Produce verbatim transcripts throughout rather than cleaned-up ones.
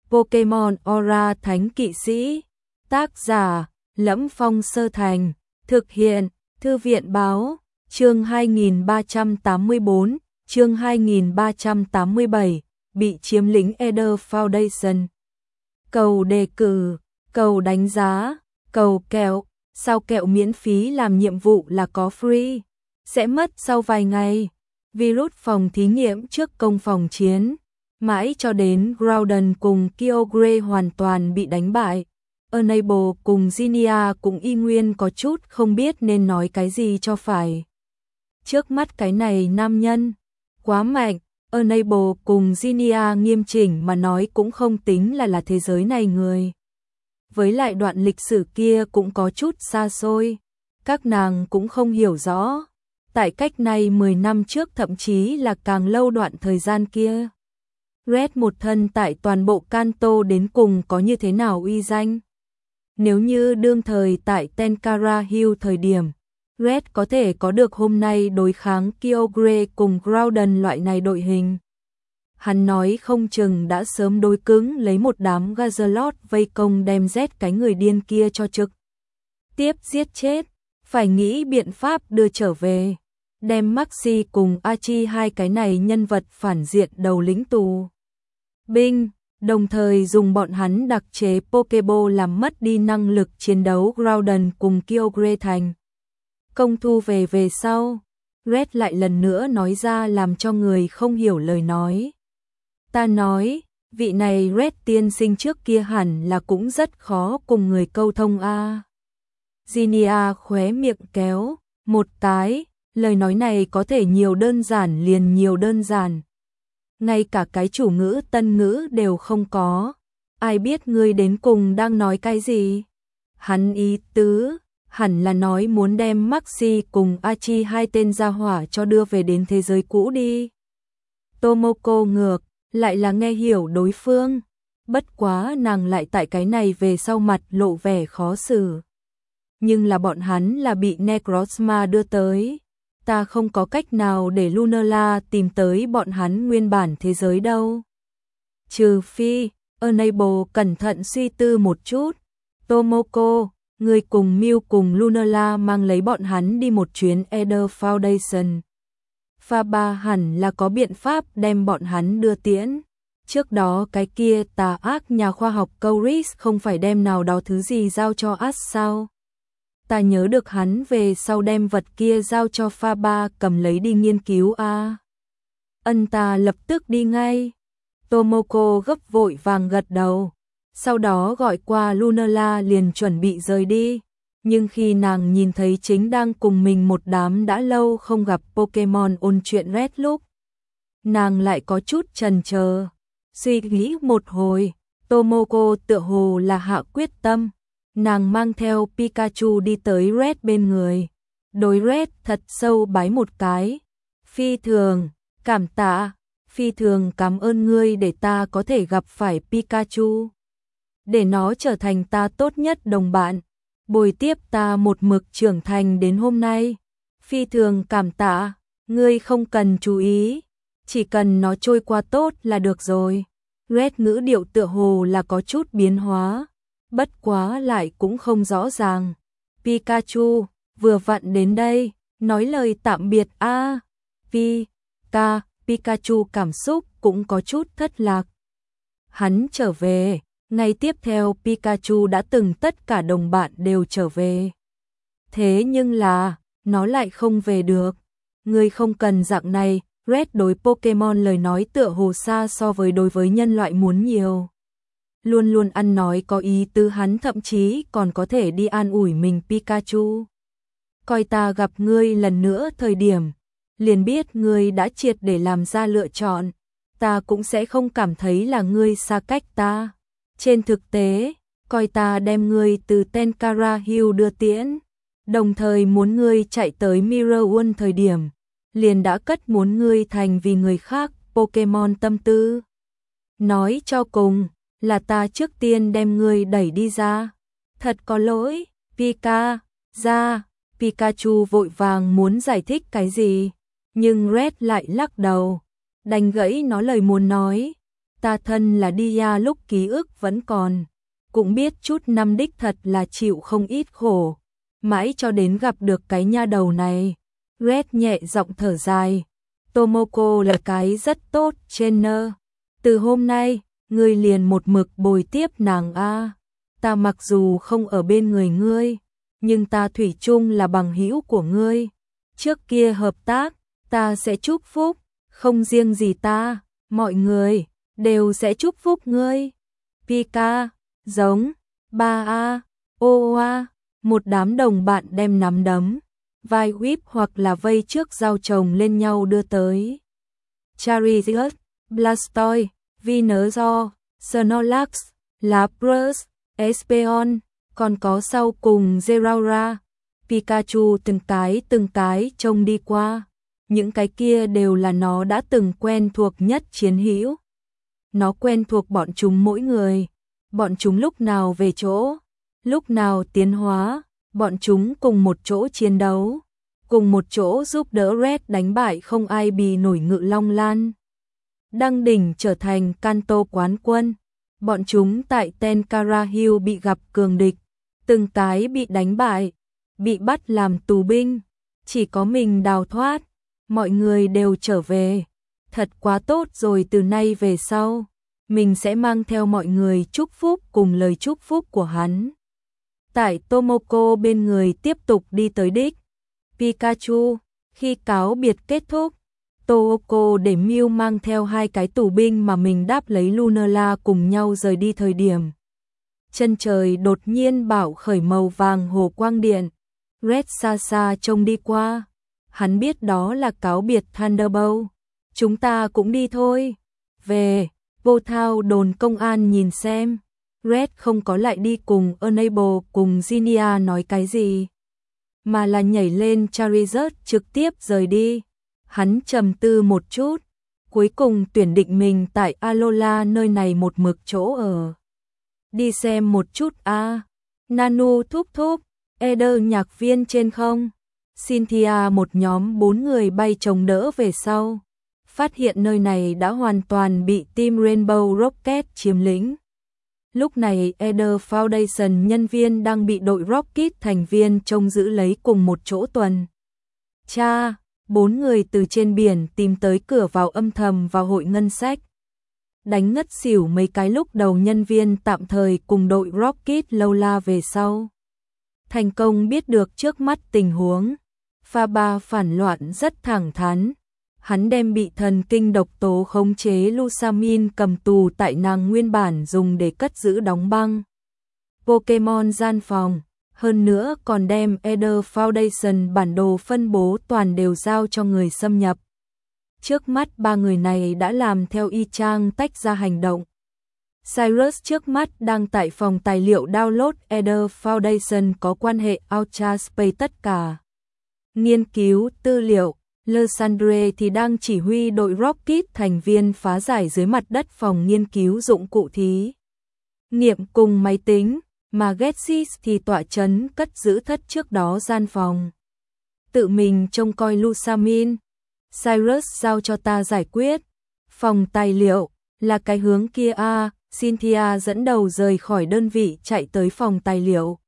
Pokemon Aura Thánh Kỵ Sĩ. Tác giả: Lẫm Phong Sơ Thành. Thực hiện: Thư viện Báo. Chương hai nghìn ba trăm tám mươi bốn, chương hai nghìn ba trăm tám mươi bảy, bị chiếm lĩnh Eder Foundation. Cầu đề cử, cầu đánh giá, cầu kẹo, sao kẹo miễn phí làm nhiệm vụ là có free, sẽ mất sau vài ngày. Virus phòng thí nghiệm trước công phòng chiến, mãi cho đến Groudon cùng Kyogre hoàn toàn bị đánh bại. Enable cùng Zinnia cũng y nguyên có chút không biết nên nói cái gì cho phải. Trước mắt cái này nam nhân quá mạnh, Enable cùng Zinnia nghiêm chỉnh mà nói cũng không tính là là thế giới này người. Với lại đoạn lịch sử kia cũng có chút xa xôi, các nàng cũng không hiểu rõ. Tại cách này mười năm trước thậm chí là càng lâu đoạn thời gian kia. Red một thân tại toàn bộ Kanto đến cùng có như thế nào uy danh. Nếu như đương thời tại Tenkara Hill thời điểm, Red có thể có được hôm nay đối kháng Kyogre cùng Groudon loại này đội hình. Hắn nói không chừng đã sớm đối cứng lấy một đám Gazalot vây công đem Z cái người điên kia cho trực tiếp giết chết, phải nghĩ biện pháp đưa trở về, đem Maxi cùng Archie hai cái này nhân vật phản diện đầu lĩnh tù binh, đồng thời dùng bọn hắn đặc chế Pokeball làm mất đi năng lực chiến đấu Groudon cùng Kyogre thành công thu về. Về sau, Red lại lần nữa nói ra làm cho người không hiểu lời nói. Ta nói, vị này Red tiên sinh trước kia hẳn là cũng rất khó cùng người câu thông a. À. Zinnia khóe miệng kéo một cái, lời nói này có thể nhiều đơn giản liền nhiều đơn giản. Ngay cả cái chủ ngữ tân ngữ đều không có. Ai biết ngươi đến cùng đang nói cái gì? Hắn ý tứ, hẳn là nói muốn đem Maxi cùng Archie hai tên gia hỏa cho đưa về đến thế giới cũ đi. Tomoko ngược, lại là nghe hiểu đối phương. Bất quá nàng lại tại cái này về sau mặt lộ vẻ khó xử. Nhưng là bọn hắn là bị Necrozma đưa tới. Ta không có cách nào để Lunala tìm tới bọn hắn nguyên bản thế giới đâu. Trừ phi, Enable cẩn thận suy tư một chút. Tomoko, người cùng Mew cùng Lunala mang lấy bọn hắn đi một chuyến Eder Foundation. Phaba hẳn là có biện pháp đem bọn hắn đưa tiễn. Trước đó cái kia tà ác nhà khoa học Couris không phải đem nào đó thứ gì giao cho Ash sao? Ta nhớ được hắn về sau đem vật kia giao cho Phaba cầm lấy đi nghiên cứu a. À. Ân ta lập tức đi ngay. Tomoko gấp vội vàng gật đầu. Sau đó gọi qua Lunala liền chuẩn bị rời đi. Nhưng khi nàng nhìn thấy chính đang cùng mình một đám đã lâu không gặp Pokemon ôn chuyện Red lúc, nàng lại có chút chần chờ. Suy nghĩ một hồi, Tomoko tựa hồ là hạ quyết tâm. Nàng mang theo Pikachu đi tới Red bên người. Đối Red thật sâu bái một cái. Phi thường, cảm tạ, phi thường cảm ơn ngươi để ta có thể gặp phải Pikachu. Để nó trở thành ta tốt nhất đồng bạn. Bồi tiếp ta một mực trưởng thành đến hôm nay. Phi thường cảm tạ, ngươi không cần chú ý. Chỉ cần nó trôi qua tốt là được rồi. Red ngữ điệu tựa hồ là có chút biến hóa. Bất quá lại cũng không rõ ràng. Pikachu, vừa vặn đến đây, nói lời tạm biệt a. À, Pika, Pikachu cảm xúc cũng có chút thất lạc. Hắn trở về, ngày tiếp theo Pikachu đã từng tất cả đồng bạn đều trở về. Thế nhưng là, nó lại không về được. Ngươi không cần dạng này, Red đối Pokemon lời nói tựa hồ xa so với đối với nhân loại muốn nhiều. Luôn luôn ăn nói có ý tứ, hắn thậm chí còn có thể đi an ủi mình Pikachu. Coi ta gặp ngươi lần nữa thời điểm, liền biết ngươi đã triệt để làm ra lựa chọn, ta cũng sẽ không cảm thấy là ngươi xa cách ta. Trên thực tế, coi ta đem ngươi từ Tenkara Hill đưa tiễn, đồng thời muốn ngươi chạy tới Mirror World thời điểm, liền đã cất muốn ngươi thành vì người khác Pokemon tâm tư. Nói cho cùng, là ta trước tiên đem ngươi đẩy đi ra. Thật có lỗi, Pika, ra. Pikachu vội vàng muốn giải thích cái gì, nhưng Red lại lắc đầu, đành gãy nó lời muốn nói. ta thân là Dia lúc ký ức vẫn còn, cũng biết chút năm đích thật là chịu không ít khổ, mãi cho đến gặp được cái nha đầu này. Red nhẹ giọng thở dài, Tomoko là cái rất tốt, trainer. Từ hôm nay, ngươi liền một mực bồi tiếp nàng a. Ta mặc dù không ở bên người ngươi, nhưng ta thủy chung là bằng hữu của ngươi. Trước kia hợp tác, ta sẽ chúc phúc, không riêng gì ta, mọi người đều sẽ chúc phúc ngươi. Pika, giống, ba a, ô a, một đám đồng bạn đem nắm đấm, vai whip hoặc là vây trước dao chồng lên nhau đưa tới. Charizard, Blastoise, Venusaur, Snorlax, Lapras, Espeon, còn có sau cùng Zeraora, Pikachu từng cái từng cái trông đi qua. Những cái kia đều là nó đã từng quen thuộc nhất chiến hữu. Nó quen thuộc bọn chúng mỗi người. Bọn chúng lúc nào về chỗ, lúc nào tiến hóa, bọn chúng cùng một chỗ chiến đấu, cùng một chỗ giúp đỡ Red đánh bại không ai bì nổi Ngự Long Lan. Đăng đỉnh trở thành Kanto quán quân. Bọn chúng tại Tenkara Hill bị gặp cường địch, từng cái bị đánh bại, bị bắt làm tù binh, chỉ có mình đào thoát, mọi người đều trở về. Thật quá tốt rồi, từ nay về sau, mình sẽ mang theo mọi người chúc phúc cùng lời chúc phúc của hắn. Tại Tomoko bên người tiếp tục đi tới đích. Pikachu, khi cáo biệt kết thúc, Tomoko để Mew mang theo hai cái tù binh mà mình đáp lấy Lunala cùng nhau rời đi thời điểm. Chân trời đột nhiên bảo khởi màu vàng hồ quang điện. Red xa xa trông đi qua. Hắn biết đó là cáo biệt Thunderbolt. Chúng ta cũng đi thôi. Về, vô thao đồn công an nhìn xem. Red không có lại đi cùng Enable cùng Zinnia nói cái gì, mà là nhảy lên Charizard trực tiếp rời đi. Hắn trầm tư một chút, cuối cùng tuyển định mình tại Alola nơi này một mực chỗ ở. Đi xem một chút a. À. Nanu thúc thúc, Eder nhạc viên trên không. Cynthia một nhóm bốn người bay chống đỡ về sau. Phát hiện nơi này đã hoàn toàn bị team Rainbow Rocket chiếm lĩnh. Lúc này Eder Foundation nhân viên đang bị đội Rocket thành viên trông giữ lấy cùng một chỗ tuần. Cha, bốn người từ trên biển tìm tới cửa vào âm thầm vào hội ngân sách. Đánh ngất xỉu mấy cái lúc đầu nhân viên tạm thời cùng đội Rocket lâu la về sau. Thành công biết được trước mắt tình huống. Pha ba phản loạn rất thẳng thắn. Hắn đem bị thần kinh độc tố khống chế Lusamin cầm tù tại nàng nguyên bản dùng để cất giữ đóng băng Pokemon gian phòng. Hơn nữa còn đem Eder Foundation bản đồ phân bố toàn đều giao cho người xâm nhập. Trước mắt ba người này đã làm theo y chang tách ra hành động. Cyrus trước mắt đang tại phòng tài liệu download Eder Foundation có quan hệ Ultra Space tất cả. Nghiên cứu tư liệu. Lysandre thì đang chỉ huy đội Rocket thành viên phá giải dưới mặt đất phòng nghiên cứu dụng cụ thí nghiệm cùng máy tính, mà Getsis thì tọa chấn cất giữ thất trước đó gian phòng. Tự mình trông coi Lusamin. Cyrus giao cho ta giải quyết. Phòng tài liệu là cái hướng kia a. À, Cynthia dẫn đầu rời khỏi đơn vị chạy tới phòng tài liệu.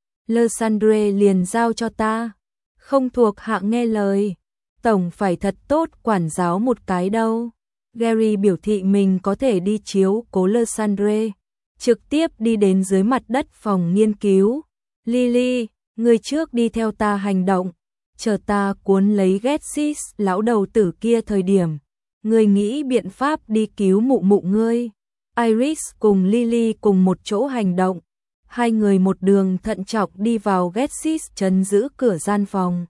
Lysandre liền giao cho ta. Không thuộc hạng nghe lời. Tổng phải thật tốt quản giáo một cái đâu. Gary biểu thị mình có thể đi chiếu cố Lysandre. Trực tiếp đi đến dưới mặt đất phòng nghiên cứu. Lily, người trước đi theo ta hành động. Chờ ta cuốn lấy Getsis lão đầu tử kia thời điểm. Người nghĩ biện pháp đi cứu mụ mụ ngươi. Iris cùng Lily cùng một chỗ hành động. Hai người một đường thận trọng đi vào Getsis trấn giữ cửa gian phòng.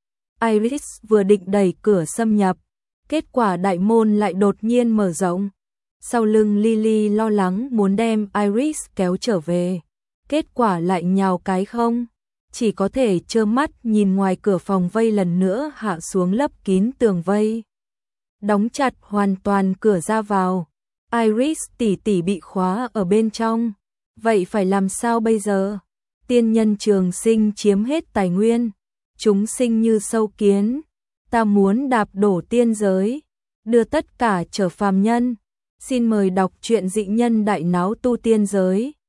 Iris vừa định đẩy cửa xâm nhập, kết quả đại môn lại đột nhiên mở rộng. Sau lưng Lily lo lắng muốn đem Iris kéo trở về, kết quả lại nhào cái không, chỉ có thể trơ mắt nhìn ngoài cửa phòng vây lần nữa hạ xuống lấp kín tường vây. Đóng chặt hoàn toàn cửa ra vào, Iris tỷ tỷ bị khóa ở bên trong, vậy phải làm sao bây giờ? Tiên nhân trường sinh chiếm hết tài nguyên. Chúng sinh như sâu kiến, ta muốn đạp đổ tiên giới, đưa tất cả trở phàm nhân. Xin mời đọc truyện Dị nhân đại náo tu tiên giới.